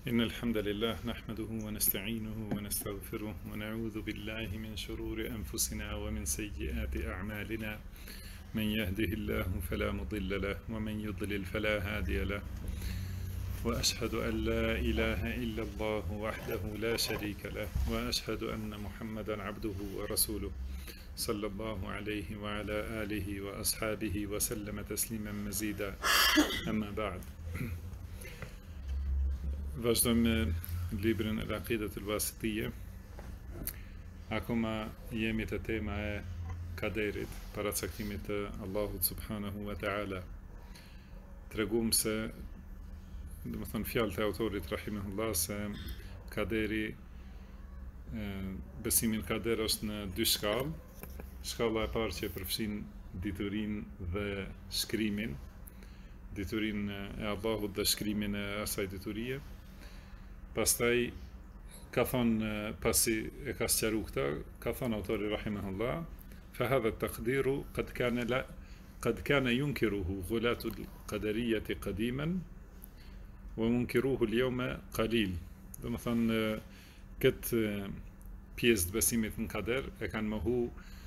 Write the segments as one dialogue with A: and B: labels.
A: إن الحمد لله نحمده ونستعينه ونستغفره ونعوذ بالله من شرور أنفسنا ومن سيئات أعمالنا. من يهده الله فلا مضل له ومن يضلل فلا هادي له، وأشهد أن لا إله إلا الله وحده لا شريك له، وأشهد أن محمدا عبده ورسوله صلى الله عليه وعلى آله وأصحابه وسلم تسليما مزيدا. أما بعد. Vazhdojmë me librin Al-Aqidat al-Wasitiyya. Akoma jemi te tema e kaderit, paracaktimit të Allahut subhanahu wa ta'ala. Tregum se, domethënë fjalët e autorit rahimahullah, se kaderi, besimi në kader është në dy shkallë. Shkalla e parë që përfshin diturinë dhe shkrimin, diturinë e Allahut dhe shkrimin e asaj diturie. Pastaj ka thonë, pasi e ka sqaruar këtë, ka thonë autori rahimahullah, fa hadha at-taqdiru qad kana yunkiruhu ghulatu al-qadariyyati qadiman wa munkiruhu al-yawma qalil. Domethënë këtë pjesë të besimit në kader e kanë mohu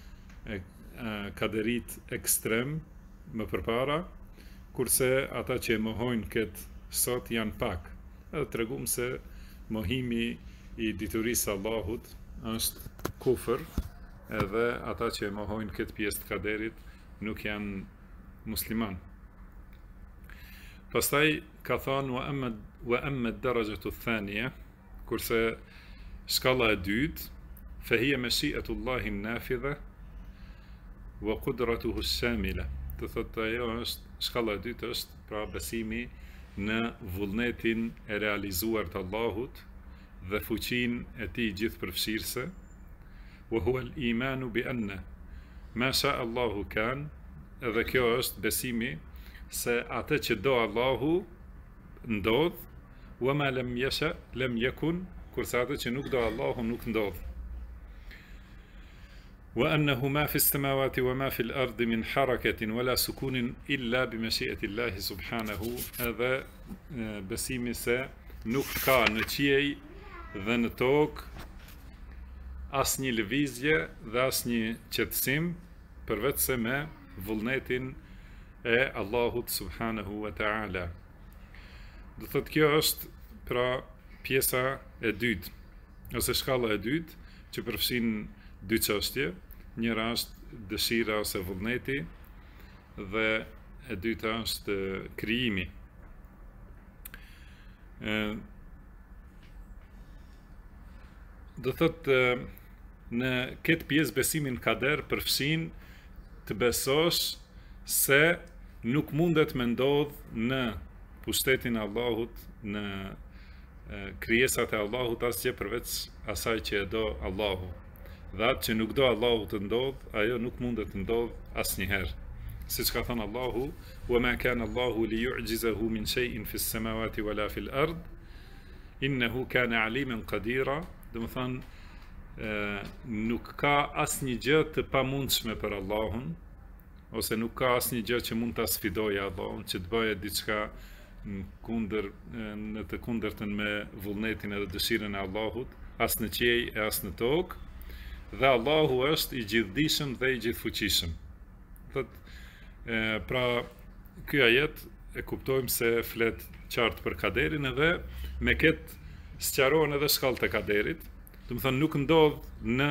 A: kaderit ekstrem më përpara, kurse ata që e mohojnë këtë sot janë pak. Edhe tregum se mohimi i diturisë Allahut është kufër, edhe ata që e mohojnë këtë pjesë të kaderit nuk janë musliman. Pastaj ka thonë wa amma ad-darajatu ath-thaniya, kurse shkalla e dytë, fa hiya mashi'atullahi an-nafidha wa qudratuhu ash-shamila. Do thotë ajo është shkalla e dytë, është pra besimi në vullnetin e realizuar të Allahut dhe fuqinë e tij gjithëpërfshirëse. Wa huwa al-imanu bi anna ma sha'a Allahu kan, edhe kjo është besimi se atë që do Allahu ndodh, wa ma lam yasha lam yakun, kurse atë që nuk do Allahu nuk ndodh. Wa annahu ma fi as-samawati wa ma fi al-ardi min harakatin wala sukunin illa bi mashi'ati Allahi subhanahu, edhe besimi se nuk ka në qiej dhe në tokë asnjë lëvizje dhe asnjë qetësim përveç se me vullnetin e Allahut subhanahu wa ta'ala. Do thotë kjo është pra pjesa e dytë, ose shkalla e dytë, që përfshin dy çështje. Njëra është dëshira ose vullneti, dhe e dyta është krijimi. Do thotë në këtë pjesë besimin kader përfshin të besosh se nuk mundet me ndodh në pushtetin e Allahut, në krijesat e Allahut, asgjë përveç asaj që e do Allahu. Dhe atë që nuk do Allahu të ndodh, ajo nuk mundet të ndodh asnjëherë. Siç ka thënë Allahu, wa ma kana Allahu li yu'jizahu min shay'in fi as-samawati wala fi al-ard, innahu kana aliman qadira. Do të thonë nuk ka asnjë gjë të pamundshme për Allahun, ose nuk ka asnjë gjë që mund ta sfidojë Allahun, që të bëjë diçka në të kundërtën me vullnetin edhe dëshirën e Allahut, as në qiej e as në tokë. Dhe Allahu është i gjithdijshëm dhe i gjithfuqishëm. Pra, ky ajet e kuptojmë se flet qartë për kaderin, edhe me këtë sqarohen edhe shkallët e kaderit. Do të thonë nuk ndodh në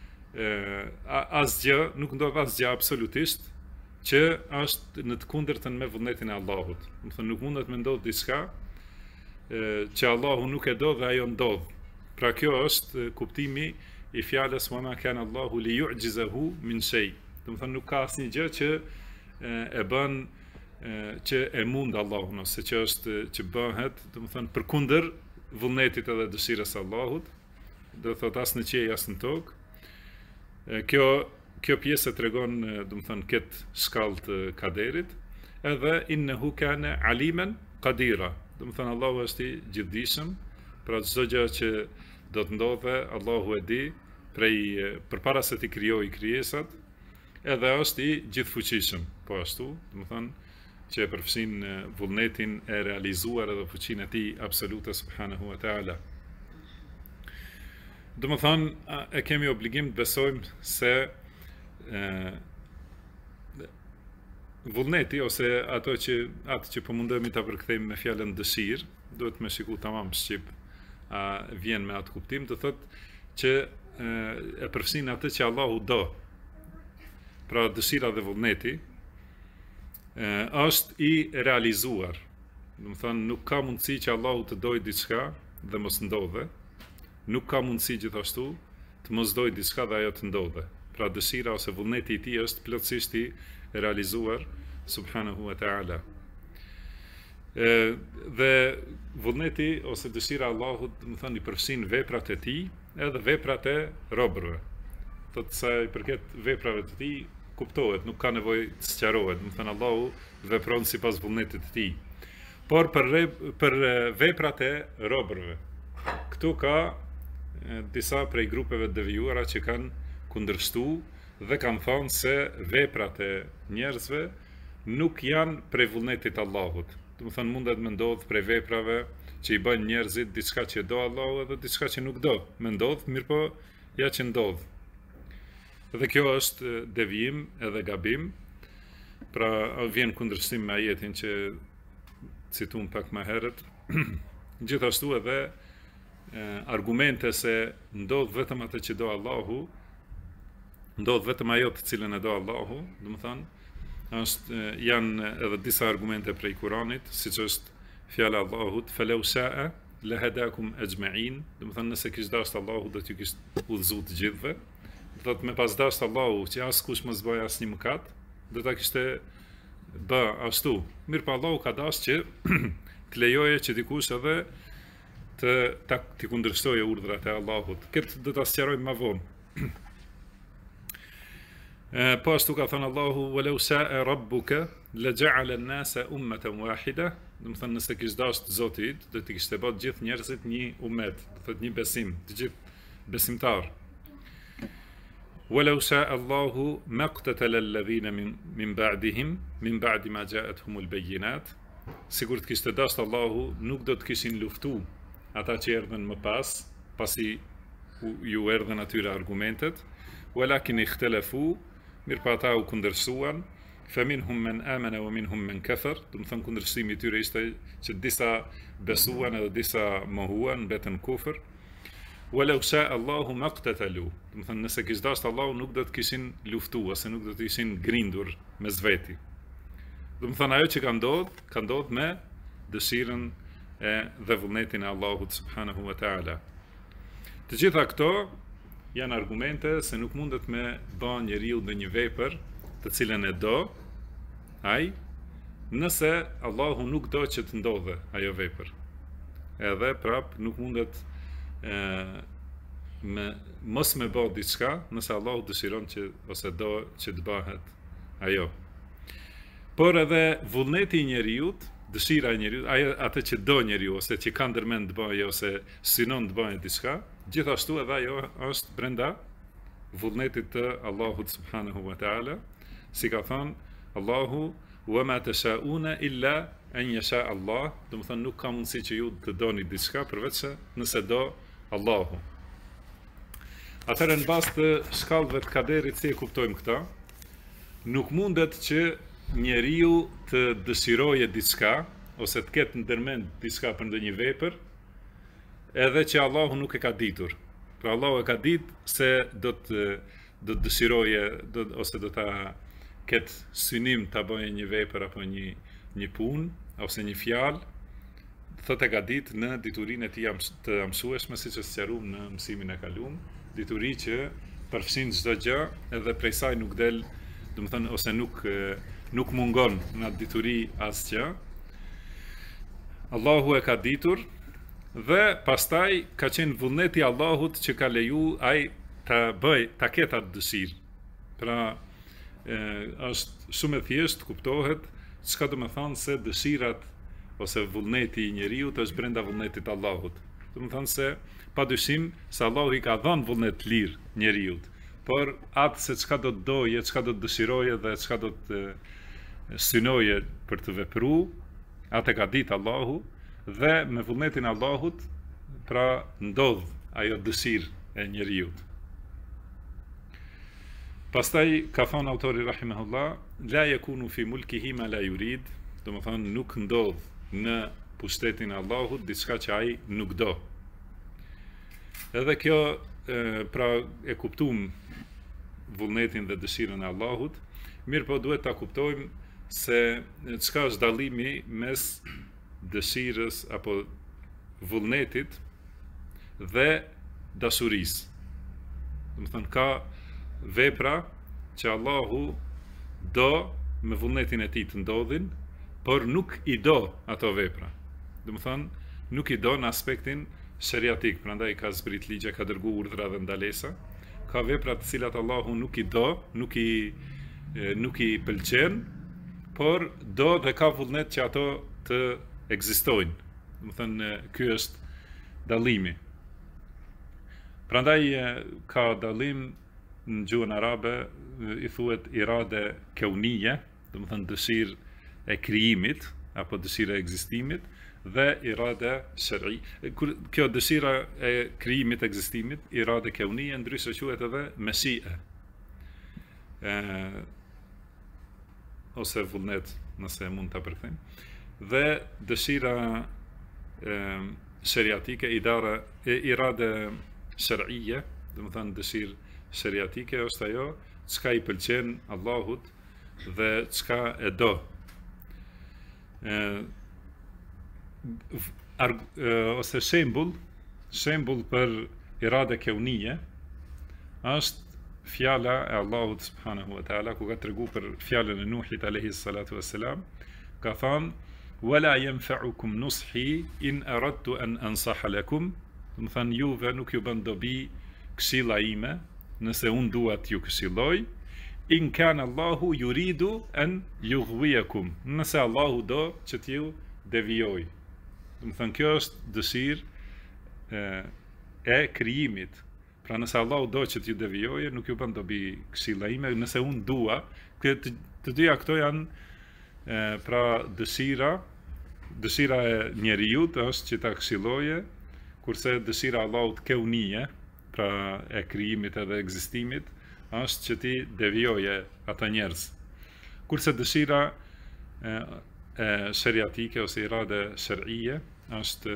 A: nuk ndodh asgjë absolutisht që është në të kundërtën me vullnetin e Allahut. Do të thonë nuk mundet me ndodh diçka që Allahu nuk e do dhe ajo ndodh. Pra kjo është kuptimi i fjalës wa ma kana Allahu li yu'jizahu min shay. Do të thonë nuk ka asnjë gjë që e bën që e mund Allahun, ose që bëhet, do të thonë përkundër vullnetit edhe dëshirës së Allahut. Do të thotë as në qiej as në tokë. Kjo pjesë tregon, do të thonë, këtë shkallë të kaderit, edhe innehu kana aliman qadira. Do të thonë Allahu është i gjithdijshëm, pra çdo gjë që do të ndodhe, Allahu e di përpara se t'i krijojë krijesat, edhe është i gjithfuqishëm. Po ashtu, do të thonë që e përfshin vullnetin e realizuar edhe fuqinë e tij absolute subhanahu wa taala. Do më thonë, e kemi obligim të besojmë se vullneti ose atë që po mundohemi ta përkthejmë me fjalën dëshirë, duhet me shiku tamam shqip a vjen me atë kuptim, do thotë që e përfshin atë që Allahu do. Pra dëshira dhe vullneti është i realizuar. Do të thonë, nuk ka mundësi që Allahu të dojë diçka dhe mos ndodhe. Nuk ka mundësi gjithashtu të mos dojë diçka dhe ajo të ndodhe. Pra dëshira ose vullneti i tij është plotësisht i realizuar subhanahu wa taala. Dhe vullneti ose dëshira e Allahut, do të thonë, i përfshin veprat e tij edhe veprat e robërve. Thotë sa i përket veprave të tij kuptohet, nuk ka nevojë të sqarohet. Do të thonë, Allahu vepron sipas vullnetit të tij. Por për veprat e robërve, këtu ka disa prej grupeve të devijuara që kanë kundërshtuar dhe kanë thënë se veprat e njerëzve nuk janë prej vullnetit të Allahut. Do të thonë, mundet me ndodh prej veprave që i bëjnë njerëzit diçka që do Allahu edhe diçka që nuk do. Me ndodh, mirë po ja që ndodh. Dhe kjo është devijim edhe gabim. Pra vjen kundërshtim me ajetin që cituam pak më herët. Gjithashtu edhe argumente se ndodh vetëm atë që do Allahu, ndodh vetëm ajo të cilën e do Allahu, do të thonë, janë edhe disa argumente prej Kuranit, siç është fjala e Allahut, "Falau sha'a lahadakum ajma'in", do të thonë, nëse kishte dashur Allahu do t'ju kishte udhëzuar të gjithëve. Do thotë, me pas dashur Allahu që askush mos bëj asnjë mëkat, do ta kishte bë ashtu. Mirë, pa Allahu ka dashur që të lejoje që dikush edhe të kundërshtojë urdhrat e Allahut. Këtë do ta sqarojmë më vonë. Po ashtu ka thënë Allahu, "Walau sha'a rabbuka laja'ala an-nasa ummatan wahida", do të thonë, nëse kishte dashur Zoti i do të kishte bërë gjithë njerëzit një umet, do thotë një besim, të gjithë besimtar. "Walau sha'a Allahu maqtatala alladhina min ba'dihim min ba'di ma ja'atuhum al-bayyinat", sikur të kishte dashur Allahu, nuk do të kishin luftuar ata që erdhen më pas, pasi ju erdhen atyre argumentet, "walakin ikhtalafu", mirë pa ata u kundërsuan, "faminhum man amana wa minhum man kafar", do të thonë kundërshtimi i tyre ishte që disa besuan edhe disa mohuan, mbetën kufër. "Walau sha'a Allahu maqtatalu", do të thonë, nëse kishte dashur Allahu nuk do të kishin luftuar ose nuk do të ishin grindur mes veti. Do të thonë, ajo që ka ndodhur me dëshirën dhe vullnetin e Allahut subhanahu wa taala. Të gjitha këto janë argumente se nuk mundet me bën njeriu ndonjë vepër të cilën e do ai, nëse Allahu nuk do që të ndodhe ajo vepër. Edhe prap nuk mundet mos me bë diçka nëse Allahu dëshiron që ose do që të bëhet ajo. Por edhe vullneti i njeriu, dëshira e njeriu, atë që do njeriu ose që ka ndërmend të bëjë ose synon të bëjë diçka, gjithashtu edhe ajo është brenda vullnetit të Allahut subhanahu wa taala, si ka thënë Allahu, "wa ma tasha'una illa an yasha Allah", do të thonë, nuk ka mundësi që ju të doni diçka përveç se nëse do Allahu. Atëherë, në bazë të shkallëve të kaderit, si e kuptojmë këta, nuk mundet që njeriu të dëshiroje diçka ose të ketë ndërmend diçka për ndonjë vepër, edhe që Allahu nuk e ka ditur. Pra Allahu e ka ditë se do të dëshiroje ose do ta ketë synim ta bëjë një vepër apo një punë ose një fjalë, thotë e ka ditë në diturinë e tij të mësueshme, siç është sqaruar në mësimin e kaluar, dituri që përfshin çdo gjë edhe prej saj nuk del, do të thonë, ose nuk mungon në atë dituri asgjë. Allahu e ka ditur dhe pastaj ka qenë vullneti i Allahut që ka leju ai ta ketë atë dëshirë. Pra është shumë e thjeshtë, kuptohet çka do të thonë se dëshirat ose vullneti i njeriu është brenda vullnetit të Allahut. Do të thonë se padyshim se Allahu i ka dhënë vullnet lirë njeriu, por atë se çka do të doje, çka do të dëshiroje dhe çka do të synoje për të vepruar, atë ka ditë Allahu, dhe me vullnetin e Allahut, pra ndodh ajo dëshirë e njeriut. Pastaj ka thënë autori rahimahullah, la yakunu fi mulkihi ma la yurid, do të thonë nuk ndodh në pushtetin e Allahut diçka që ai nuk do. Edhe kjo pra e kuptuam vullnetin dhe dëshirën e Allahut, mirë po duhet ta kuptojmë se çka është dallimi mes dëshirës apo vullnetit dhe dashurisë. Do të thonë ka vepra që Allahu do me vullnetin e tij të ndodhin, por nuk i do ato vepra. Do të thonë nuk i do në aspektin sheriatik, prandaj ka zbrit ligje, ka dërguar urdhra dhe ndalesa. Ka vepra të cilat Allahu nuk i do, nuk i pëlqen, por do dhe ka vullnet që ato të ekzistojnë. Do të thënë ky është dallimi. Prandaj ka dallim në gjuhën arabe i thuhet irade keunije, do të thënë dëshirë e krijimit apo dëshira e ekzistimit, dhe irade shar'i. Kjo dëshira e krijimit, ekzistimit, irade keunije, ndryshe quhet edhe meshie. Ose vullnet, nëse mund ta përkthejmë. Dhe dëshira shariatike, irade shar'ie, do të thënë dëshirë shariatike është ajo çka i pëlqen Allahut dhe çka e do. Ose shembull për irade keunije është fjala e Allahut subhanahu wa taala, ku ka treguar për fjalën e Nuhit alayhi salatu wassalam, ka thënë wala yanfa'ukum nushi in aradtu an ansaha lakum, do të thënë juve nuk ju bën dobi këshilla ime nëse unë dua t'ju këshilloj, in kana Allahu yuridu an yughwiyakum, nëse Allahu do që t'ju devijoj. Do të thënë kjo është dëshirë e krijimit. Pra nëse Allahu do që t'ju devijojë, nuk ju bën dobi këshilla ime, nëse unë dua, të dyja këto janë pra dëshira e njeriut është që ta këshilloje, kurse dëshira Allahut keunije, pra e krijimit edhe ekzistimit, është që ti devijoje ata njerëz. Kurse dëshira e shariatike ose irade shar'ie është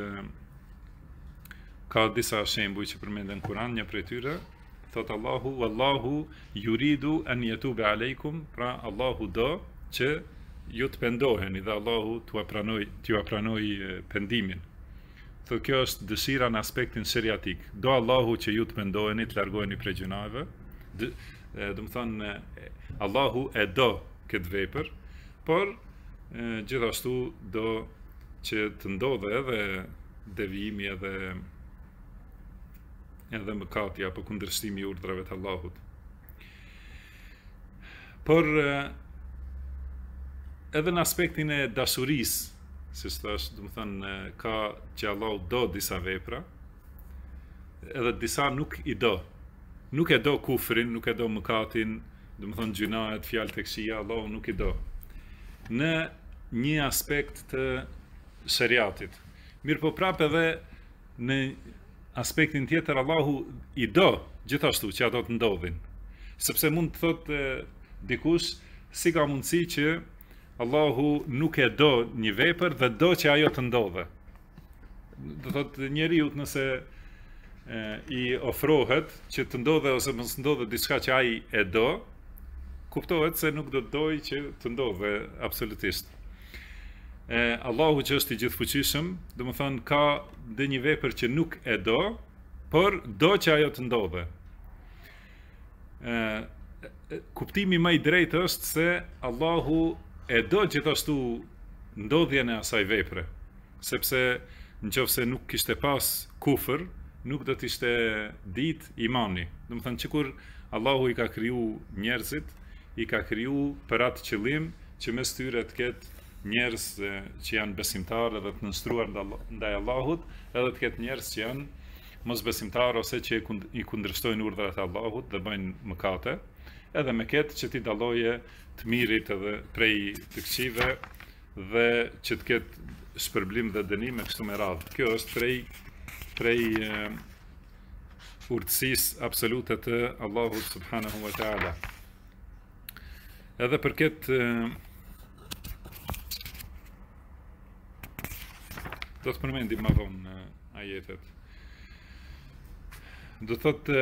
A: ka disa shembuj që përmenden në Kur'an, një prej tyre thot Allahu wallahu yuridu an yatuba aleikum, pra Allahu do që ju të pendoheni dhe Allahu t'ju pranoj pendimin. Thot kjo është dëshira në aspektin shariatik. Do Allahu që ju të pendoheni, të largoheni prej gjunave. Do të thonë Allahu e do këtë vepër, por gjithashtu do që të ndodhe edhe devijimi edhe mëkati apo kundërshtimi i urdhrave të Allahut. Por edhe në aspektin e dashurisë, si thash, do të thënë ka që Allahu do disa vepra, edhe disa nuk i do. Nuk e do kufrin, nuk e do mëkatin, do të thënë gjunahet, fjalë të këqija, Allahu nuk i do. Në një aspekt të shariatit. Mirë po prapë edhe në aspektin tjetër Allahu i do gjithashtu që ato të ndodhin. Sepse mund të thotë dikush, si ka mundësi që Allahu nuk e do një vepër dhe do që ajo të ndodhe. Do thotë njeriu nëse i ofrohet që të ndodhe ose mos ndodhe diçka që ai e do, kuptohet se nuk do të dojë që të ndodhe absolutisht. Allahu që është i gjithfuqishëm, do të thonë ka dhe një vepër që nuk e do, por do që ajo të ndodhe. Kuptimi më i drejtë është se Allahu e do gjithashtu ndodhjen e asaj vepre, sepse nëse nuk kishte pas kufër, nuk do të ishte ditë imani. Do të thënë që kur Allahu i ka kriju njerëzit, i ka kriju për atë qëllim që mes tyre të ketë njerëz që janë besimtarë dhe të nënstruar ndaj Allahut, edhe të ketë njerëz që janë mosbesimtar ose që i kundërshtojnë urdhrat e Allahut dhe bëjnë mëkate, edhe me këtë që ti dalloje të mirit edhe prej të këqive dhe që të ketë shpërblim dhe dënim e kështu me radhë. Kjo është prej urtësisë absolute të Allahut subhanahu wa taala. Edhe për këtë do të përmendim më vonë ajetet. Do thotë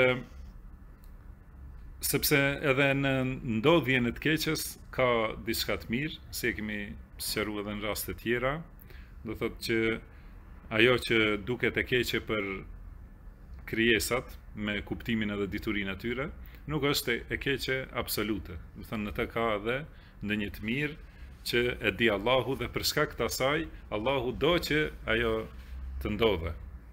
A: sepse edhe në ndodhjen e të keqes ka diçka të mirë, si e kemi sqaruar edhe në raste tjera. Do thotë që ajo që duket e keqe për krijesat me kuptimin edhe diturinë e tyre, nuk është e keqe absolute. Do thënë në të ka edhe ndonjë të mirë që e di Allahu dhe për shkak të asaj Allahu do që ajo të ndodhe.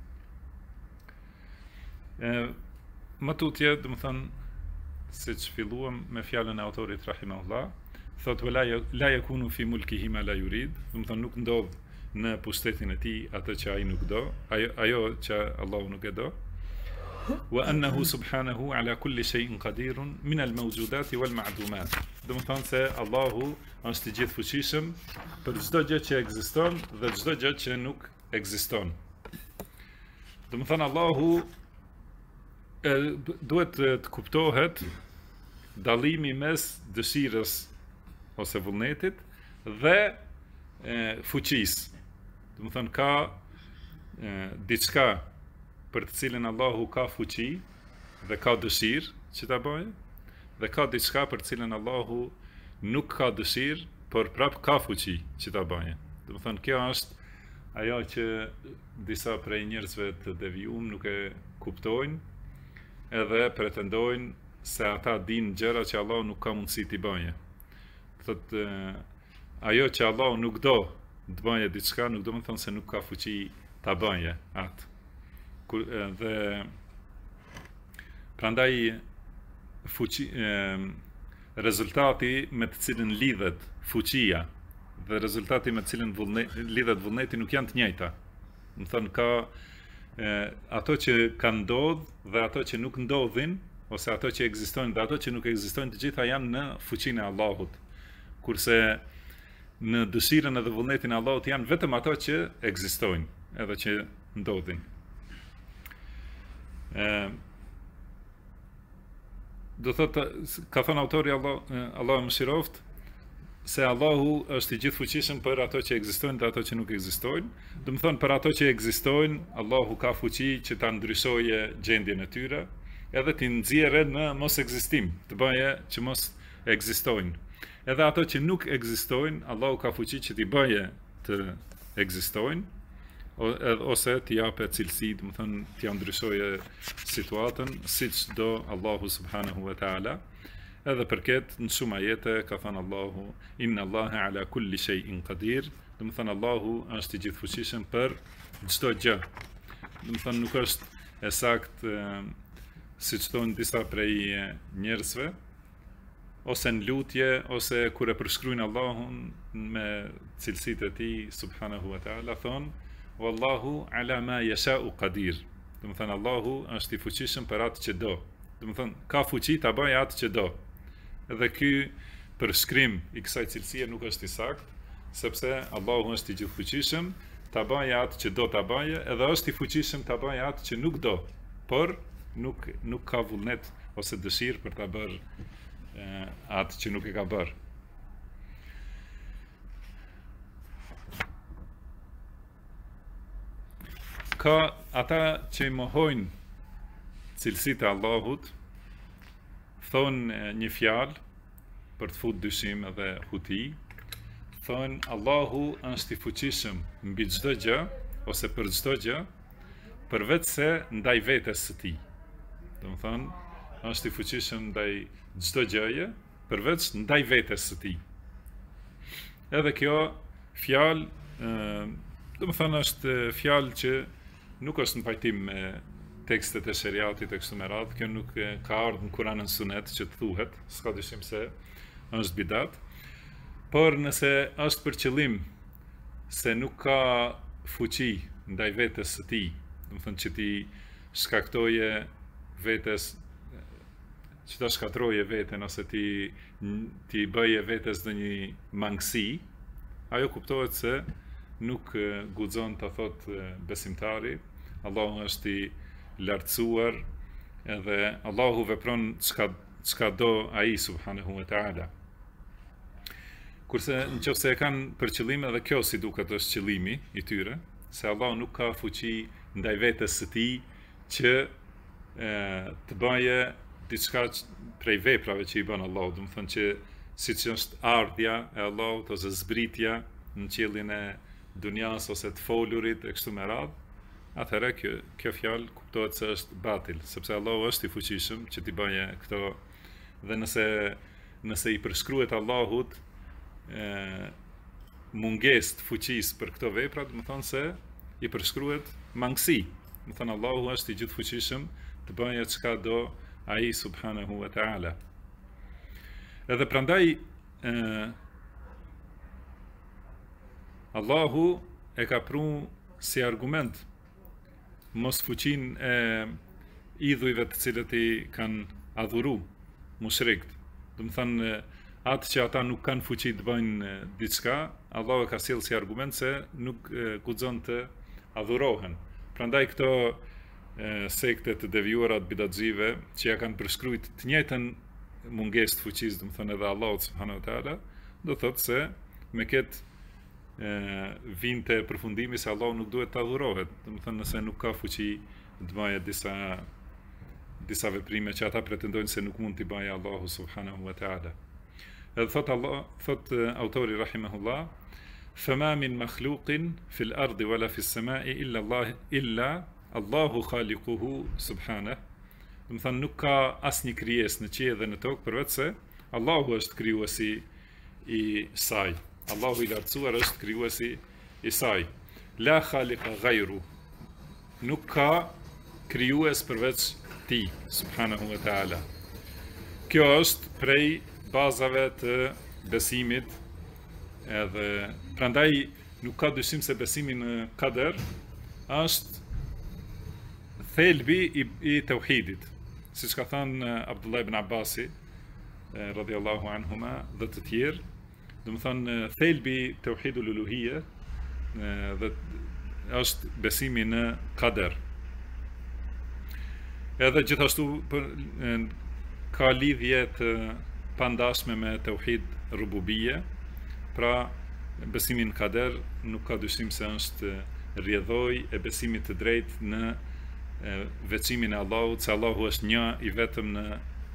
A: Më tutje, do të thënë, siç filluam me fjalën e autorit rahimahullah, thotë la yakunu fi mulkihi ma la yurid, do të thënë nuk ndodh në pushtetin e tij atë që ai nuk do, ajo që Allahu nuk e do. Wa annahu subhanahu ala kulli shay'in qadirun min al-mawjudati wal-ma'dumat. Do të thonë se Allahu është i gjithfuqishëm për çdo gjë që ekziston dhe çdo gjë që nuk ekziston. Do të thonë Allahu duhet të kuptohet dallimi mes dëshirës ose vullnetit dhe fuqisë. Do të thonë ka diçka për të cilën Allahu ka fuqi dhe ka dëshirë që ta bëjë, dhe ka diçka për të cilën Allahu nuk ka dëshirë, por prap ka fuqi që ta bëjë. Do të thonë kjo është ajo që disa prej njerëzve të devijuar nuk e kuptojnë edhe pretendojnë se ata dinë gjëra që Allahu nuk ka mundësi t'i bëjë. Thotë ajo që Allahu nuk do të bëjë diçka, nuk do të thonë se nuk ka fuqi ta bëjë atë. Dhe prandaj rezultati me të cilën lidhet fuqia dhe rezultati me të cilën lidhet vullneti nuk janë të njëjta. Do të thonë ka ato që kanë ndodh dhe ato që nuk ndodhin, ose ato që ekzistojnë dhe ato që nuk ekzistojnë, të gjitha janë në fuqinë e Allahut. Kurse në dëshirën edhe vullnetin e Allahut janë vetëm ato që ekzistojnë, edhe që ndodhin. Do thotë, ka thënë autori Allah më shiroft, se Allahu është i gjithfuqishëm për ato që ekzistojnë dhe ato që nuk ekzistojnë. Do të thonë për ato që ekzistojnë, Allahu ka fuqi që ta ndryshojë gjendjen e tyre, edhe t'i nxjerrë në mos ekzistim, të bëjë që mos ekzistojnë. Edhe ato që nuk ekzistojnë, Allahu ka fuqi që t'i bëjë të ekzistojnë, ose t'i japë cilësi, do të thonë t'i ndryshojë situatën siç do Allahu subhanahu wa taala. Edhe për këtë në shumë ajete ka thënë Allahu inna Allaha ala kulli shay'in qadir, do të thënë Allahu është i gjithfuqishëm për çdo gjë. Do të thënë nuk është e saktë siç thonë disa prej njerëzve, ose në lutje, ose kur e përshkruajnë Allahun me cilësitë e tij subhanahu wa taala, thonë wallahu ala ma yasha'u qadir. Do të thënë Allahu është i fuqishëm për atë që do. Do të thënë ka fuqi ta bëjë atë që do. Edhe ky përshkrim i kësaj cilësie nuk është i saktë, sepse Allahu është i gjithfuqishëm ta bëjë atë që do ta bëjë, edhe është i fuqishëm ta bëjë atë që nuk do, por nuk ka vullnet ose dëshirë për ta bërë atë që nuk e ka bërë. Ka ata që i mohojnë cilësitë e Allahut, thonë një fjalë për të futur dyshim edhe huti, thonë Allahu është i fuqishëm mbi çdo gjë ose për çdo gjë, përveç se ndaj vetes së tij. Do të thonë është i fuqishëm ndaj çdo gjëje, përveç ndaj vetes së tij. Edhe kjo fjalë, do të thonë është fjalë që nuk është në pajtim me tekstet e sheriatit e kështu me radhë, kjo nuk ka ardhur në Kur'anin Sunet që të thuhet, s'ka dyshim se është bidat, por nëse është për qëllim se nuk ka fuqi ndaj vetes së tij, do të thonë që ti shkaktoje vetes, që ta shkatroje veten ose ti bëje vetes në një mangësi, ajo kuptohet se nuk guxon të thot besimtari, Allahu është i lartësuar edhe Allahu vepron çka do ai subhanahu wa taala. Kurse nëse e kanë për qëllim edhe kjo si duket është qëllimi i tyre, se Allahu nuk ka fuqi ndaj vetes së tij që të bëje diçka prej veprave që i bën Allahu, do të thonë që siç është ardhja e Allahut ose zbritja në qiellin e dunjas ose të folurit e kështu me radhë, atëherë kjo fjalë kuptohet se është batil, sepse Allahu është i fuqishëm që t'i bëjë këto, dhe nëse i përshkruhet Allahut mungesë të fuqisë për këto vepra, do të thonë se i përshkruhet mangësi. Do të thonë Allahu është i gjithfuqishëm të bëjë çka do ai subhanahu wa taala. Edhe prandaj Allahu e ka pru si argument mos fuqin e idhujve të cilët i kanë adhuru mushrikt. Do të thënë atë që ata nuk kanë fuqi të bëjnë diçka, Allahu e ka sjellë si argument se nuk guxon të adhurohen. Prandaj këto sekte të devijuara të bidatxive që ja kanë përshkruajt të njëjtën mungesë të fuqisë, do të thënë edhe Allahu subhanahu wa taala, do thotë se me këtë vinte përfundimi se Allahu nuk duhet të adhurohet, do të thënë nëse nuk ka fuqi të bëjë disa veprime që ata pretendojnë se nuk mund t'i bëjë Allahu subhanahu wa taala. Edhe thot autori rahimahullah, fama min makhluqin fil ardi wala fis samai illa Allahu khaliquhu subhanahu. Do të thënë nuk ka asnjë krijesë në qiell dhe në tokë përveç se Allahu është krijuesi i saj. Allahu i lartësuar është krijuesi i saj. La khaliqa ghayru. Nuk ka krijues përveç tij subhanahu wa taala. Kjo është prej bazave të besimit, edhe prandaj nuk ka dyshim se besimi në kader është thelbi i tauhidit, siç ka thënë Abdullah ibn Abbasi radhiyallahu anhuma dhe të tjerë, do të thënë thelbi i tauhidul uluhiyya dhe është besimi në kader. Edhe gjithashtu ka lidhje të pandashme me tauhid rububiyya, pra besimi në kader nuk ka dyshim se është rrjedhoj e besimit të drejtë në veçimin e Allahut, se Allahu është një i vetëm në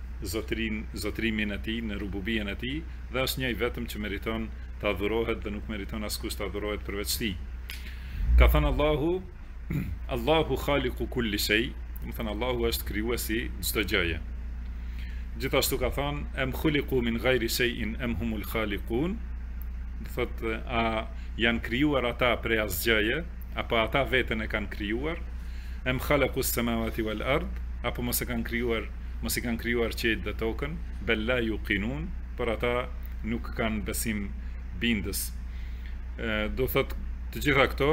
A: zotrimin e tij, në rububien e tij, dhe është një i vetëm që meriton të adhurohet dhe nuk meriton askush të adhurohet përveç tij. Ka thënë Allahu khaliqu kulli shay, do të thënë Allahu është krijuesi çdo gjëje. Gjithashtu ka thënë em khuliqu min ghairi shay'in am humul khaliqun, do thotë a janë krijuar ata prej asgjëje, apo ata veten e kanë krijuar? Em khalaqu as-samawati wal ard, apo mos i kanë krijuar qiellin dhe tokën? Bel la yuqinun, por ata nuk kanë besim bindës. Do thotë të gjitha këto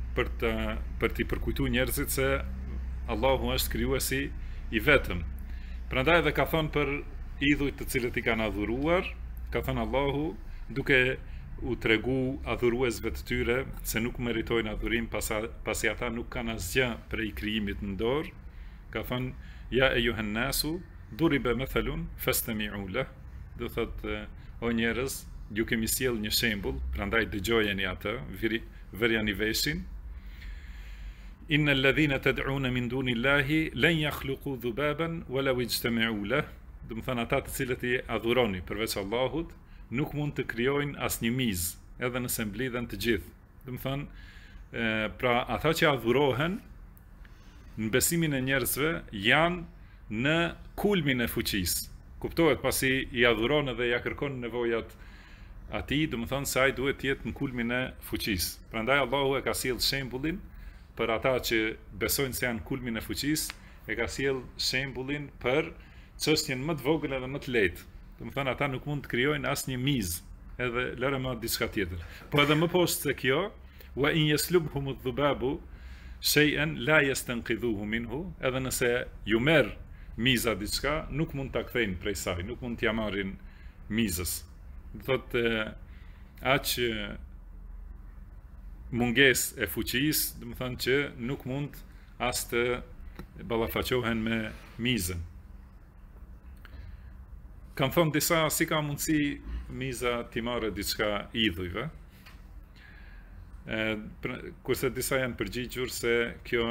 A: për t'i përkujtuar njerëzit se Allahu është krijuesi i vetëm. Prandaj edhe ka thënë për idhujt të cilët i kanë adhuruar, ka thënë Allahu duke u tregu adhuruesve të tyre se nuk meritojnë adhurim pasi ata nuk kanë asgjë prej krijimit në dorë, ka thënë ja ejuhen nasu duriba mathalun fastami'u lah, do thotë o njerëz, ju kemi sjell një shembull, prandaj dëgjojeni atë, vërjani veshin. Inna alladhina tad'una min dunillahi lan yakhluqu dhubaban wala ijtama'u lah. Do të thënë ata të cilët i adhuroni përveç Allahut nuk mund të krijojnë asnjë mizë, edhe nëse mblidhen të gjithë. Do të thënë pra ata që adhurohen në besimin e njerëzve janë në kulmin e fuqisë. Kuptohet pasi i adhuron edhe ja kërkon nevojat atij, do të thënë se ai duhet të jetë në kulmin e fuqisë. Prandaj Allahu e ka sjellë shembullin për ata që besojnë se janë kulmin e fuqisë, e ka sjell shembullin për çështjen më të vogël edhe më të lehtë. Do të thënë ata nuk mund të krijojnë asnjë mizë, edhe lëre më diçka tjetër. Po edhe më poshtë se kjo, wa in yaslubhum adh-dhubabu shay'an la yastanqidhuhu minhu, edhe nëse ju merr miza diçka, nuk mund ta kthejnë prej saj, nuk mund t'ja marrin mizës. Do thotë aq mungesë e fuqisë, do të thonë që nuk mund as të ballafaqohen me mizën. Kam thonë disa si ka mundësi miza t'i marrë diçka idhujve, kurse disa janë përgjigjur se kjo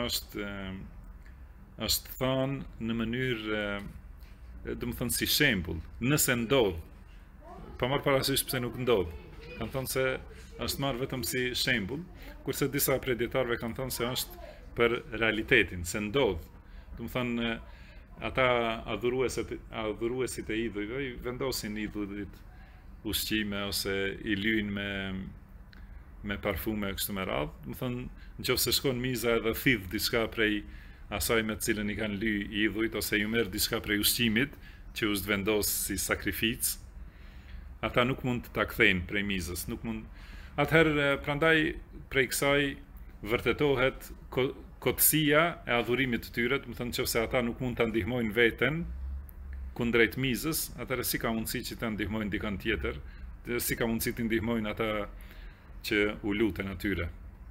A: është thënë në mënyrë, do të thonë si shembull, nëse ndodh, pa marrë parasysh pse nuk ndodh. Kanë thonë se është marrë vetëm si shembull, kurse disa prej dietarëve kanë thonë se është për realitetin, se ndodh. Do të thonë ata adhuruesit e idhujve i vendosin idhujt ushqime ose i lyjnë me parfume kështu me radhë. Do të thonë nëse shkon miza edhe thith diçka prej asaj me të cilën i kanë lyj idhujt, ose ju merr diçka prej ushqimit që është vendos si sakrificë, ata nuk mund ta kthejnë prej mizës, nuk mund. Atëherë prandaj prej kësaj vërtetohet kotësia e adhurimit të tyre, do të thonë nëse ata nuk mund ta ndihmojnë veten kundrejt mizës, atëherë si ka mundësi që ta ndihmojnë dikant tjetër, si ka mundësi të ndihmojnë ata që u luten atyre.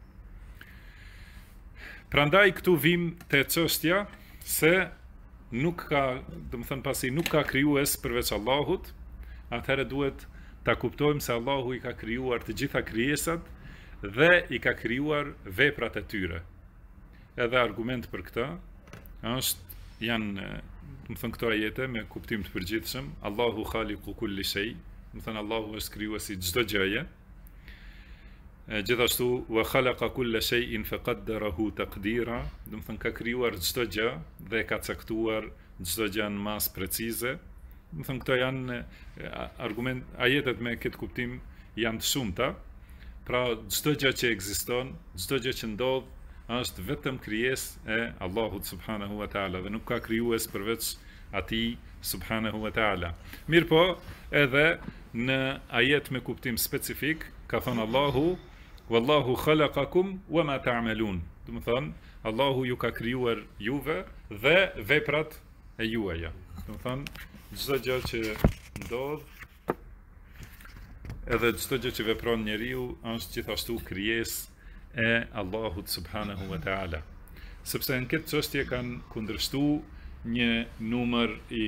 A: Prandaj këtu vim te çështja se nuk ka, do të thënë pasi nuk ka krijues përveç Allahut, atëherë duhet ta kuptojmë se Allahu i ka krijuar të gjitha krijesat dhe i ka krijuar veprat e tyre. Edhe argument për këtë janë, do të thënë këto ajete me kuptim të përgjithshëm, Allahu khaliqu kulli shay, do të thënë Allahu është krijuesi çdo gjëje. Gjithashtu wa khalaqa kulla shay'in faqaddarahu taqdira, do të thënë ka krijuar çdo gjë dhe ka caktuar çdo gjë në mas precize. Do të thënë këto janë ajetet me këtë kuptim janë të shumta. Pra çdo gjë që ekziston, çdo gjë që ndodh është vetëm krijesë e Allahut subhanahu wa taala dhe nuk ka krijues përveç atij subhanahu wa taala. Mirpo edhe në ajet me kuptim specifik ka thënë Allahu Wallahu khalaqakum wama ta'malun. Do të thonë Allahu ju ka krijuar juve dhe veprat e juaja. Do të thonë çdo gjë që ndodh, edhe çdo gjë që vepron njeriu është gjithashtu krijesë e Allahut subhanahu wa taala. Sepse në këtë çështje kanë kundërshtuar një numër i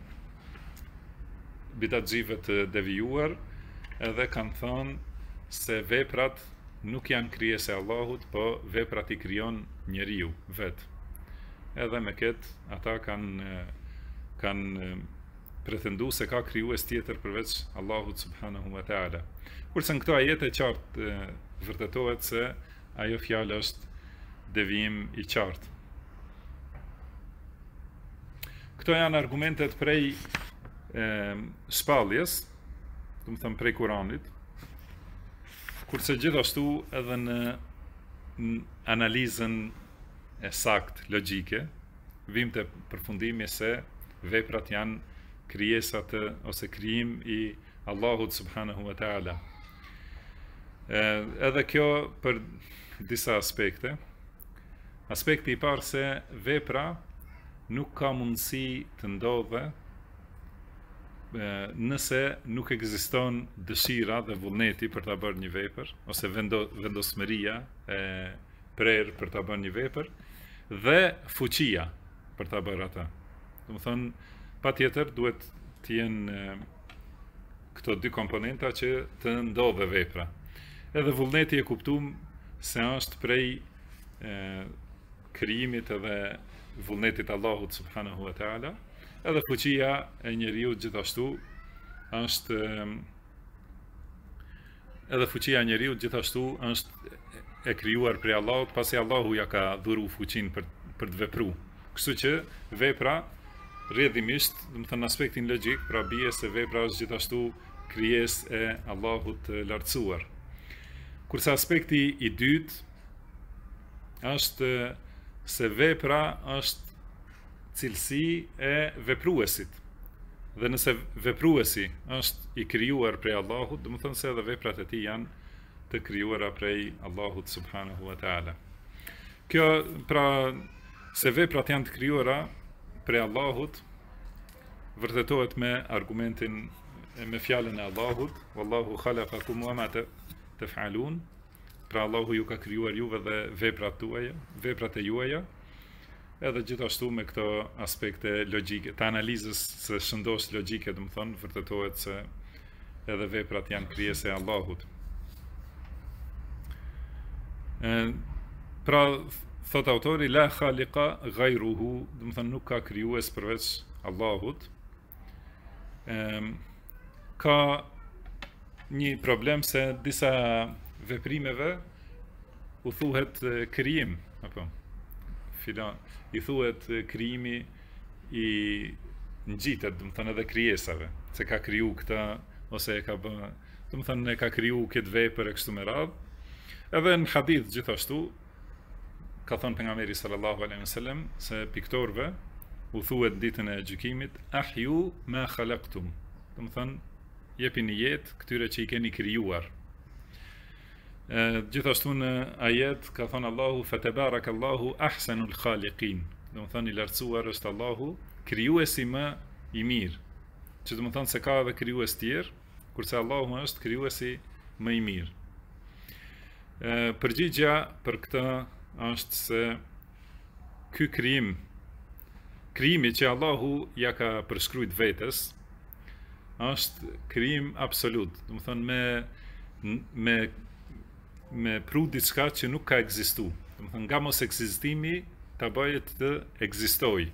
A: bidatxive të devijuar, edhe kanë thënë se veprat nuk janë krijesë e Allahut, po veprat i krijon njeriu vet. Edhe me këtë ata kanë pretenduar se ka krijues tjetër përveç Allahut subhanahu wa taala. Kurse në këto ajete qartë vërtetohet se ajo fjalë është devijim i qartë. Këto janë argumentet prej shpalljes, do të them prej Kuranit. Kurse gjithashtu edhe në analizën e sakt logjike, vim të përfundimi se veprat janë krijesat ose krijim i Allahut subhanahu wa taala. Edhe kjo për disa aspekte. Aspekti i parë se vepra nuk ka mundësi të ndodhe nëse nuk ekziston dëshira dhe vullneti për ta bërë një vepër, ose vendosmëria e prerë për ta bërë një vepër, dhe fuqia për ta bërë ata. Do të thonë, patjetër duhet të jenë këto dy komponenta që të ndodhe vepra. Edhe vullneti e kuptuam se është prej krijimit edhe vullnetit Allahut subhanahu wa taala. Edhe fuqia e njeriu gjithashtu është e krijuar prej Allahut, pasi Allahu ja ka dhuru fuqinë për të vepruar. Kështu që vepra rrjedhimisht, do të thënë aspektin logjik, pra bie se vepra është gjithashtu krijesë e Allahut të lartësuar. Kurse aspekti i dytë është se vepra është cilësi e vepruesit. Dhe nëse vepruesi është i krijuar prej Allahut, do të thonë se edhe veprat e tij janë të krijuara prej Allahut subhanahu wa taala. Kjo, pra, se veprat janë të krijuara prej Allahut, vërtetohet me argumentin, me fjalën e Allahut, wallahu khalaqakum wa ma taf'alun. Pra Allahu ju ka krijuar juve dhe veprat e juaja, edhe gjithashtu me këto aspekte logjike, të analizës së shëndosh logjike, do të thonë, vërtetohet se edhe veprat janë krijese e Allahut. Pra, thot autori, la khaliqa ghayruhu, do të thonë nuk ka krijues përveç Allahut. Ka një problem se disa veprimeve u thuhet krijim, apo i thuhet krijimi i ngjitet, do të thonë edhe krijesave, se ka kriju këtë ose e ka bë, do të thonë e ka kriju këtë vepër e kështu me radhë. Edhe në hadith gjithashtu ka thënë pejgamberi sallallahu alaihi wasallam se piktorëve u thuhet ditën e gjykimit ahyu ma khalaqtum, do të thonë jepini jetë këtyre që i keni krijuar. Gjithashtu në ajet ka thënë Allahu fatabarakallahu ahsanul khaliqin, do të thonë i lartësuar është Allahu, krijuesi më i mirë, që do të thonë se ka edhe krijues tjerë, kurse Allahu është krijuesi më i mirë. Përgjigja për këtë është se ky krijimi që Allahu ja ka përshkruajt vetes është krijim absolut, do të thonë me pru diçka që nuk ka ekzistu, do të thonë nga mos ekzistimi ta bëhet të ekzistojë.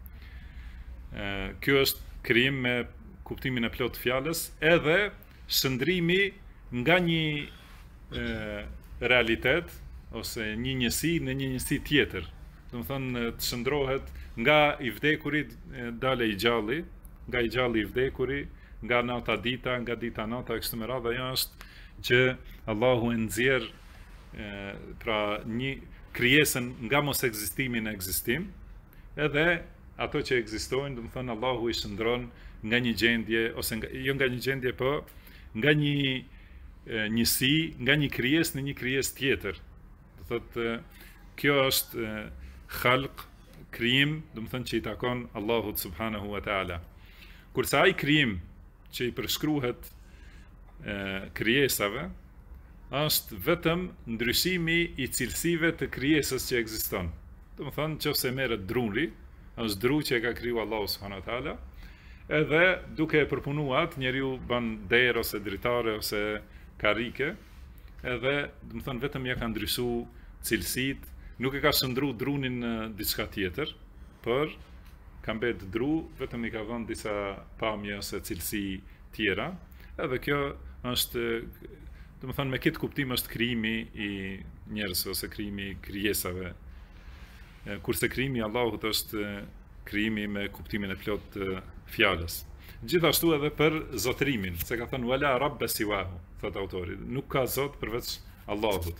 A: Kjo është krijim me kuptimin e plot të fjalës, edhe shndrimi nga një realitet ose një njësi në një njësi tjetër. Do të thonë të shndrohet nga i vdekuri dale i gjalli, nga i gjalli i vdekuri, nga nata dita, nga dita nata, kështu me radhë. Ajo është që Allahu e nxjerr pra një krijesën nga mos ekzistimi në ekzistim, edhe ato që ekzistojnë, do të thonë Allahu i shndron nga një gjendje ose jo nga një gjendje, po nga një njësi, nga një krijesë në një krijesë tjetër. Do thotë kjo është khalq, krijim, do të thonë që i takon Allahut subhanahu wa taala. Kurse ai krijim që i përshkruhet krijesave është vetëm ndryshimi i cilësive të krijesës që ekziston. Do të thonë nëse merret druri, është dru që e ka kriju Allahu subhanahu wa taala, edhe duke e përpunuar atë njeriu bën derë ose dritare ose karike, edhe do të thonë vetëm ja ka ndryshuar cilësitë, nuk e ka shndruar drunin në diçka tjetër, por ka mbetë dru, vetëm i ka vënë disa pamje ose cilësi tjera. Edhe kjo është, do të thonë me këtë kuptim është krijimi i njerëzve ose krijimi i krijesave. Kurse krijimi i Allahut është krijimi me kuptimin e plot të fjalës. Gjithashtu edhe për zotërimin, se ka thënë wala rabbe siwahu, thot autori, nuk ka zot përveç Allahut.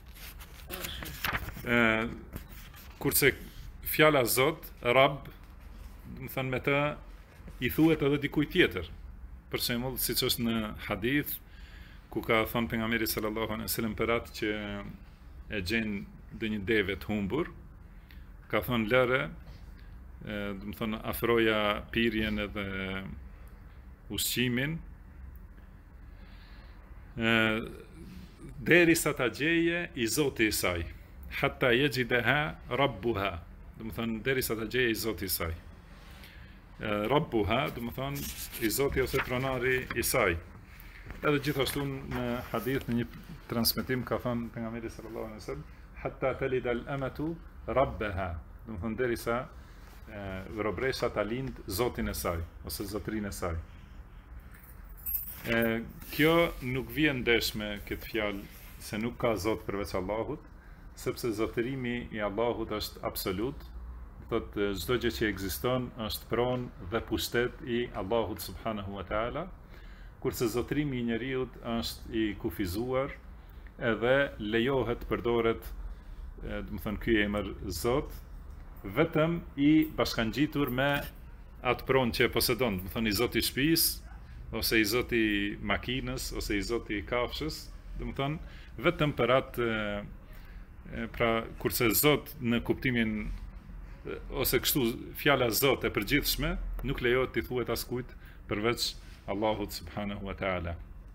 A: Kurse fjala zot, rab, do të thonë me të i thuhet edhe dikujt tjetër. Për shembull, siç është në hadith, ku ka thënë pejgamberi sallallahu alaihi wasallam për atë që e gjen ndonjë deve të humbur, ka thënë lëre, do të thonë afroja pirjen edhe ushqimin, derisa ta gjeje i Zoti i saj, hatta yajidaha rabbuha, do të thonë derisa ta gjeje i Zoti i saj. Rabbuha, do të thonë i Zoti ose pronari i saj. Edhe gjithashtu në hadith, në një transmetim ka thënë pejgamberi sallallahu alaihi wasallam, hatta talida al-amatu rabbaha, do të thonë derisa robresha ta lind Zotin e saj ose zotërinë e saj. Kjo nuk vjen ndesh me këtë fjalë se nuk ka zot përveç Allahut, sepse zotërimi i Allahut është absolut. Thotë çdo gjë që ekziston është pronë dhe pushtet i Allahut subhanahu wa taala, kurse zotërimi i njeriut është i kufizuar, edhe lejohet përdoret, do të thonë ky emër Zot, vetëm i bashkangjitur me atë pronë që e posedon, do të thonë i Zoti i shtëpisë, ose i Zoti i makinës, ose i Zoti i kafshës, do të thonë vetëm për atë pra kurse Zot në kuptimin ose kështu fjala Zot e përgjithshme nuk lejohet t'i thuhet askujt përveç Allahut subhanahu wa taala.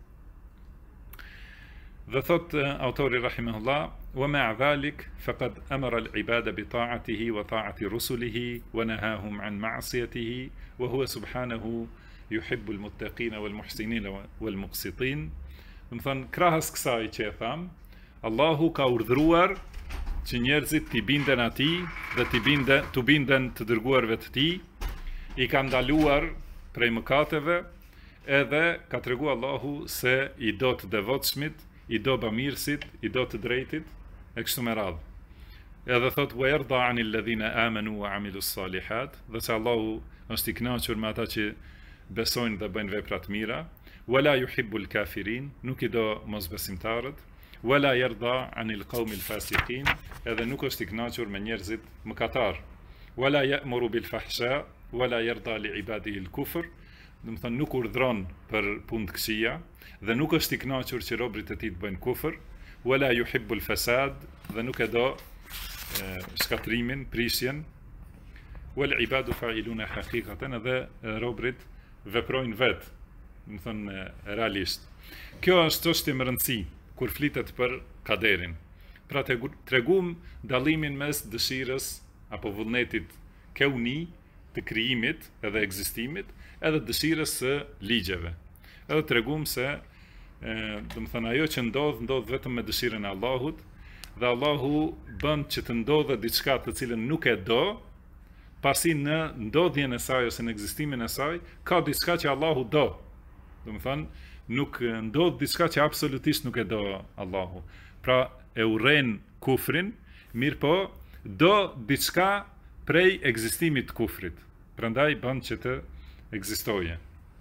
A: Dhe thot autori rahimahullah, wa ma'a dhalik faqad amara al-ibada bi ta'atihi wa ta'ati rusulihi wa nahahum an ma'siyatihi wa huwa subhanahu yuhibbu al-muttaqina wal-muhsinina wal-muqsitin. Do të thënë krahas kësaj që e tham, Allahu ka urdhëruar që njerëzit t'i binden atij dhe t'u binden të dërguarve të tij, i ka ndaluar prej mëkateve, edhe ka treguar Allahu se i do të devotshmit, i do bamirësit, i do të drejtit, e kështu me radhë. Edhe thot, wa yarda anil ladhina amanu wa amilus salihat, dhe se Allahu është i kënaqur me ata që besojnë dhe bëjnë vepra të mira, wala yuhibbul kafirin, nuk i do mosbesimtarët, wala yarda anil qaumil fasiqin, edhe nuk është i kënaqur me njerëzit mëkatar, wala ya'muru bil fahsha, wala yarda li ibadihi al kufr, do të thënë nuk urdhron për punë të këqija dhe nuk është i kënaqur që robërit e tij të bëjnë kufër, wala yuhibbul fasad, dhe nuk e do shkatrimin, prisjen, wal ibadu fa'iluna haqiqatan, dhe robërit veprojnë vetë, do të thënë realisht. Kjo është çështje më rëndësi kur flitet për kaderin. Pra tregum dallimin mes dëshirës apo vullnetit keuni të krijimit edhe ekzistimit, edhe dëshirës së ligjeve. Edhe tregum se do të thënë ajo që ndodh vetëm me dëshirën e Allahut, dhe Allahu bën që të ndodhë diçka të cilën nuk e do, pasi në ndodhjen e saj ose në ekzistimin e saj ka diçka që Allahu do. Do të thënë nuk ndodh diçka që absolutisht nuk e do Allahu. Pra e urren kufrin, mirë po do diçka prej ekzistimit të kufrit. Prandaj bën që të ekzistoje.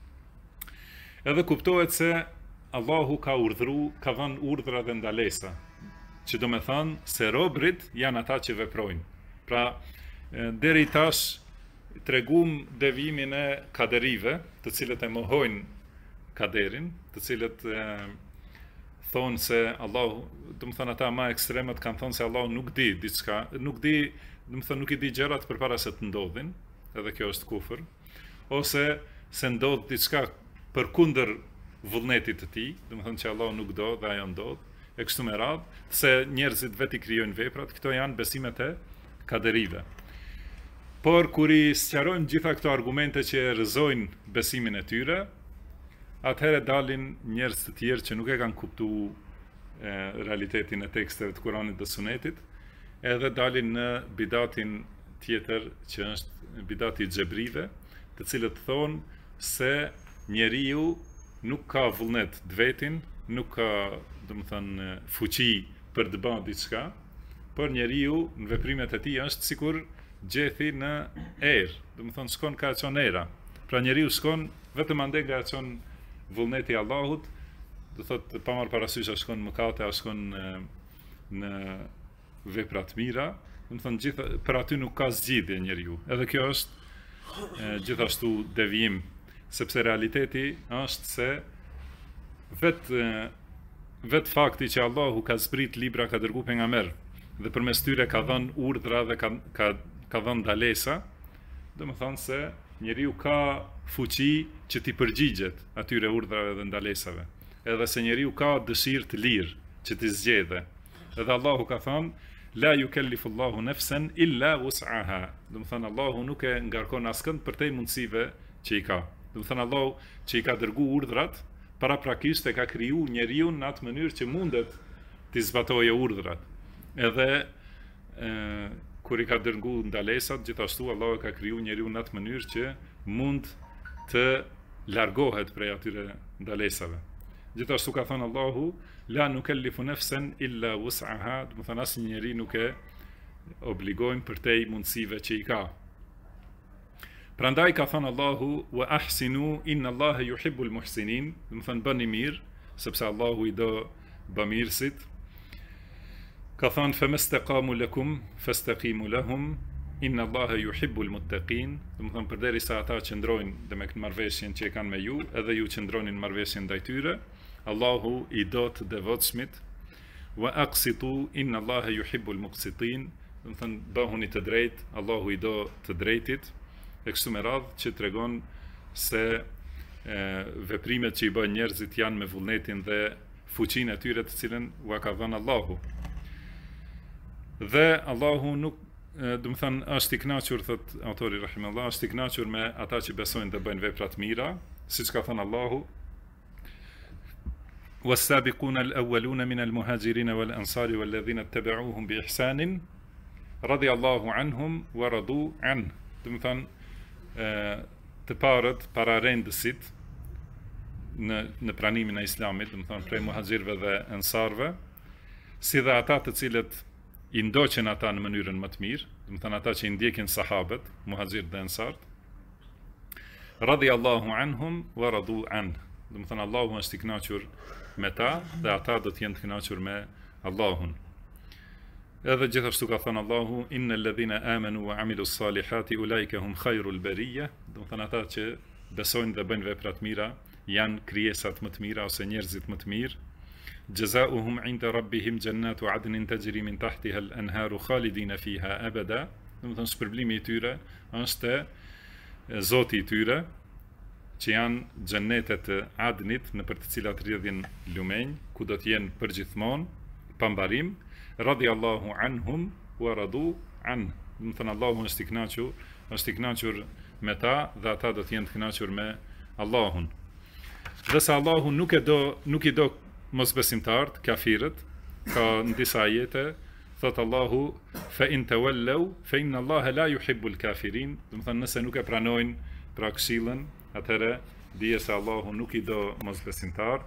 A: Edhe kuptohet se Allahu ka urdhëruar, ka dhënë urdhra dhe ndalesa, që do me thënë se robrit janë ata që veprojnë. Pra, deri tash tregum devimin e kaderive, të cilët e mohojnë kaderin, të cilët thonë se Allahu, do me thënë ata ma ekstremat kanë thonë se Allahu nuk di diçka, nuk di, do me thënë nuk i di gjërat përpara se të ndodhin, edhe kjo është kufër, ose se ndodh diçka përkundër vullnetit të tij, do të thënë që Allahu nuk do dhe ajo ndodh, e kështu me radhë, se njerëzit vetë i krijojnë veprat, këto janë besimet e kaderive. Por kur i sqarojmë gjitha këto argumente që rrëzojnë besimin e tyre, atëherë dalin njerëz të tjerë që nuk e kanë kuptuar realitetin e teksteve të Kuranit dhe Sunetit, edhe dalin në bidatin tjetër që është bidati i xhebrive, të cilët thonë se njeriu nuk ka vullnet të vetin, nuk ka, do të thënë, fuqi për të bërë diçka, por njeriu në veprimet e tij është sikur gjethi në erë, do të thënë shkon ka çon era. Pra njeriu shkon vetëm ande nga çon vullneti i Allahut, do thotë pa marrë parasysh a shkon mëkate, a shkon në vepra të mira, do të thënë gjithë për aty nuk ka zgjidhje njeriu. Edhe kjo është gjithashtu devijim, sepse realiteti është se vetë fakti që Allahu ka zbrit libra, ka dërguar pejgamber, dhe përmes tyre ka dhënë urdhra dhe ka dhënë ndalesa, do të thonë se njeriu ka fuqi që t'i përgjigjet atyre urdhrave dhe ndalesave, edhe se njeriu ka dëshirë të lirë që t'i zgjedhë. Edhe Allahu ka thënë la yukellifullahu nafsan illa wus'aha. Do të thonë Allahu nuk e ngarkon askënd përtej mundësive që i ka. Do të thënë Allahu që i ka dërguar urdhrat, paraprakisht e ka kriju njeriu në atë mënyrë që mundet t'i zbatojë urdhrat. Edhe kur i ka dërguar ndalesat, gjithashtu Allahu ka kriju njeriu në atë mënyrë që mund të largohet prej atyre ndalesave. Gjithashtu ka thënë Allahu la nukellifu nafsan illa wus'aha, do të thënë asnjë njeri nuk e obligojmë përtej mundësive që i ka. Prandaj ka thënë Allahu wa ahsinu inna Allaha yuhibbul muhsinin, do të thënë bëni mirë, sepse Allahu i do bamirësit. Ka thënë famastaqamu lakum fastaqimu lahum inna Allaha yuhibbul muttaqin, do të thënë përderisa ata qëndrojnë dhe me këtë marrëveshjen që e kanë me ju, edhe ju qëndroni në marrëveshjen ndaj tyre, Allahu i do të devotshmit. wa aqsitu inna Allaha yuhibbul muqsitin, do të thënë bëhuni të drejtë, Allahu i do të drejtit, e kështu me radhë që tregon se veprimet që i bëjnë njerëzit janë me vullnetin dhe fuqinë e tyre të cilën ua ka dhënë Allahu. Dhe Allahu nuk, do të thënë, është i kënaqur, thot autori rahimahullah, është i kënaqur me ata që besojnë dhe bëjnë vepra të mira, siç ka thënë Allahu: "Was-sabiquna al-awwaluna min al-muhajirin wal-ansari wal-ladhina ittaba'uuhum bi ihsanin radiyallahu anhum wa radu an." Do të thënë, të parët pararendësit në pranimin e Islamit, do të thënë prej muhaxhirëve dhe ansarëve, si dhe ata të cilët i ndoqen ata në mënyrën më të mirë, do të thënë ata që i ndjekin sahabët, muhaxhirët dhe ansarët, radiyallahu anhum wa radu an. Do të thënë Allahu është i kënaqur me ta dhe ata do të jenë të kënaqur me Allahun. Edhe gjithashtu ka thënë Allahu: "Innal ladhina amanu wa amilu s-salihati ulaika hum khairul bariyah." Do të thënë ata që besojnë dhe bëjnë vepra të mira janë krijesat më të mira ose njerëzit më të mirë. "Jazaohum 'inda rabbihim jannatu 'adnin tajri min tahtiha al-anharu khalidina fiha abada." Do të thënë shpërblimi i tyre është Zoti i tyre, që janë xhennetet e Adnit, në për të cilat rrjedhin lumenj, ku do të jenë përgjithmonë pa mbarim. Radiyallahu anhum wa radu an. Do të thënë Allahu është i kënaqur me ta dhe ata do të jenë të kënaqur me Allahun. Dhe se Allahu nuk i do mosbesimtarët, kafirët, ka në disa ajete thot Allahu: "Fa in tawallaw fa inna Allaha la yuhibbul kafirin." Do të thënë nëse nuk e pranojnë pra këshillën, atëherë dije se Allahu nuk i do mosbesimtarët.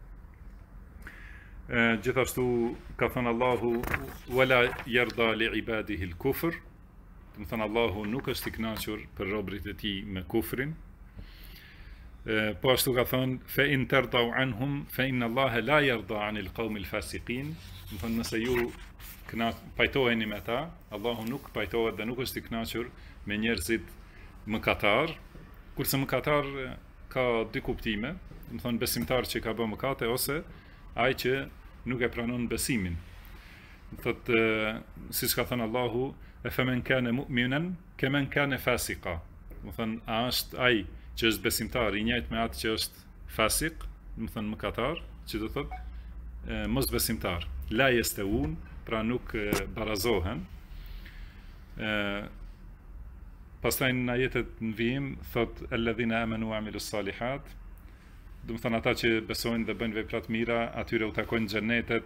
A: Gjithashtu ka thënë Allahu: "Wala yarda li ibadihi al-kufr." Do të thënë Allahu nuk është i kënaqur për robërit e tij me kufrin. Po ashtu ka thënë: "Fa in tardau anhum fa inna Allaha la yarda 'anil qawmil fasiqin." Do të thënë nëse ju pajtoheni me ta, Allahu nuk pajtohet dhe nuk është i kënaqur me njerëzit mëkatar. Kurse mëkatar ka dy kuptime, do të thënë besimtar që ka bërë mëkate ose ai që nuk e pranon besimin. Thotë, siç ka thënë Allahu: "E femen kana mu'minan kemen kana fasiqa." Do të thënë, a është ai që është besimtar i njëjtë me atë që është fasik, do të thënë mëkatar, që do thotë mos besimtar. La yastawun, pra nuk barazohen. Pastaj në ajetet në vijim thot: "Alladhina amanu wa amilus salihat." Do të thënë ata që besojnë dhe bëjnë vepra të mira, atyre u takojnë xhenetet,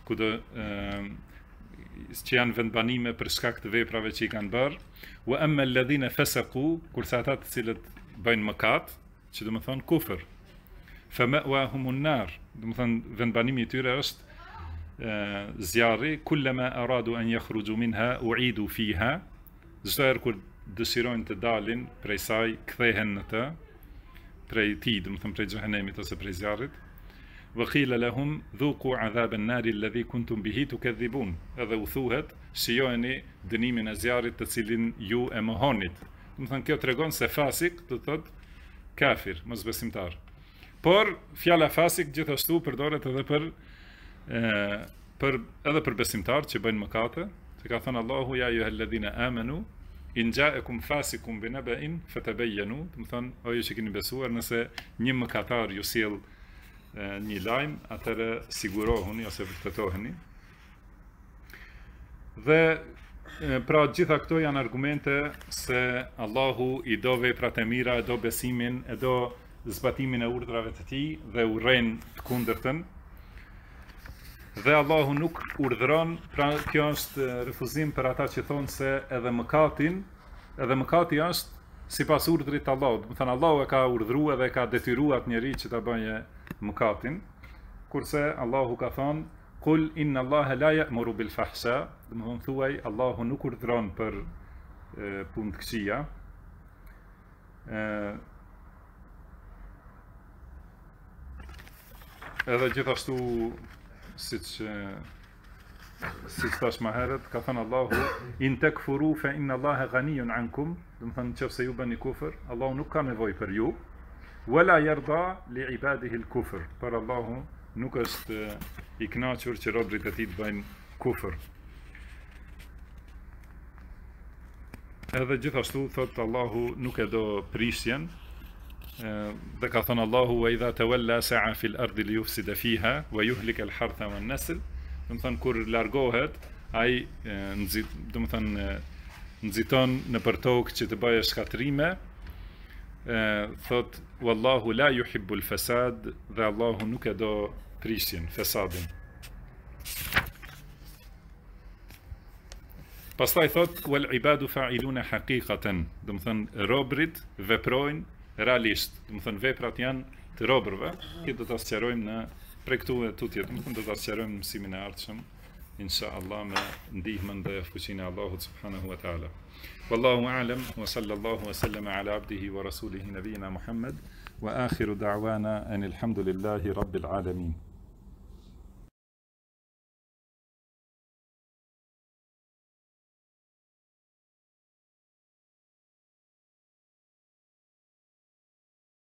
A: që janë vendbanime për shkak të veprave që i kanë bërë. Wa amma alladhina fasaqu, kurse ata të cilët bëjnë mëkat, që do të thonë kufër, fa ma'wahumun nar, do të thonë vendbanimi i tyre është zjarri, kullama aradu an yakhruju minha u'idu fiha. Çdo herë kur dëshirojnë të dalin prej saj, kthehen në të, prej tij, do të thënë prej xhehenemit ose prej zjarrit. Wa qila lahum dhuqu 'adhab an-nar alladhi kuntum bihi tukadhibun. Edhe u thuhet, shijojeni dënimin e zjarrit të cilin ju e mohonit. Do të thënë kjo tregon se fasik do të thotë kafir, mosbesimtar. Por fjala fasik gjithashtu përdoret edhe për besimtar që bëjnë mëkate, se ka thënë Allahu: "Ya ayyuhalladhina amanu in ja'akum fasiqun binaba'in fatabayyanu." Do të thonë, o ju që keni besuar, nëse një mëkatar ju sjell një lajm, atëherë sigurohuni ose vërtetoheni. Dhe pra gjitha këto janë argumente se Allahu i do veprat e mira, e do besimin, e do zbatimin e urdhrave të tij dhe urren të kundërtën. Dhe Allahu nuk urdhëron, pra kjo është refuzim për ata që thonë se edhe mëkati është sipas urdhrit të Allahut. Do të thënë Allahu e ka urdhëruar dhe ka detyruar atë njerëz që ta bëjë mëkatin, kurse Allahu ka thonë: "Qul inna Allaha la ya'muru bil fahsha." Do të thonë thuaj, Allahu nuk urdhëron për punë të këqija. Edhe gjithashtu siç thash më herët, ka thënë Allahu: "In takfuru fa inna Allaha ghaniyun ankum." Do të thënë nëse ju bëni kufër, Allahu nuk ka nevojë për ju. Wala yarda li ibadihi al-kufr. Por Allahu nuk është i kënaqur që robrit e tij të bëjnë kufër. Edhe gjithashtu thot Allahu nuk e do prishjen, dhe ka thënë Allahu wa idha tawalla sa'a fil ardi liyufsida fiha wa yuhlika al hartha wan nasl, do të thënë kur largohet ai do të thënë nxiton në për tokë që të bëjë shkatrime, thot wallahu la yuhibbul fasad, dhe Allahu nuk e do prishjen, fesadin. Pastaj thot wal ibadu fa'iluna haqiqatan, do të thënë robrit veprojnë realisht, do të thënë veprat janë të robërve. Këtë do ta sqarojmë në prej këtu e tutje, do të thënë do ta sqarojmë në mësimin e ardhshëm, inshallah me ndihmën dhe fuqinë e Allahut subhanahu wa taala. Wallahu a'lam wa sallallahu wa sallama ala abdihi wa rasulihi nabiyina Muhammad wa akhiru da'wana anil hamdulillahi rabbil alamin.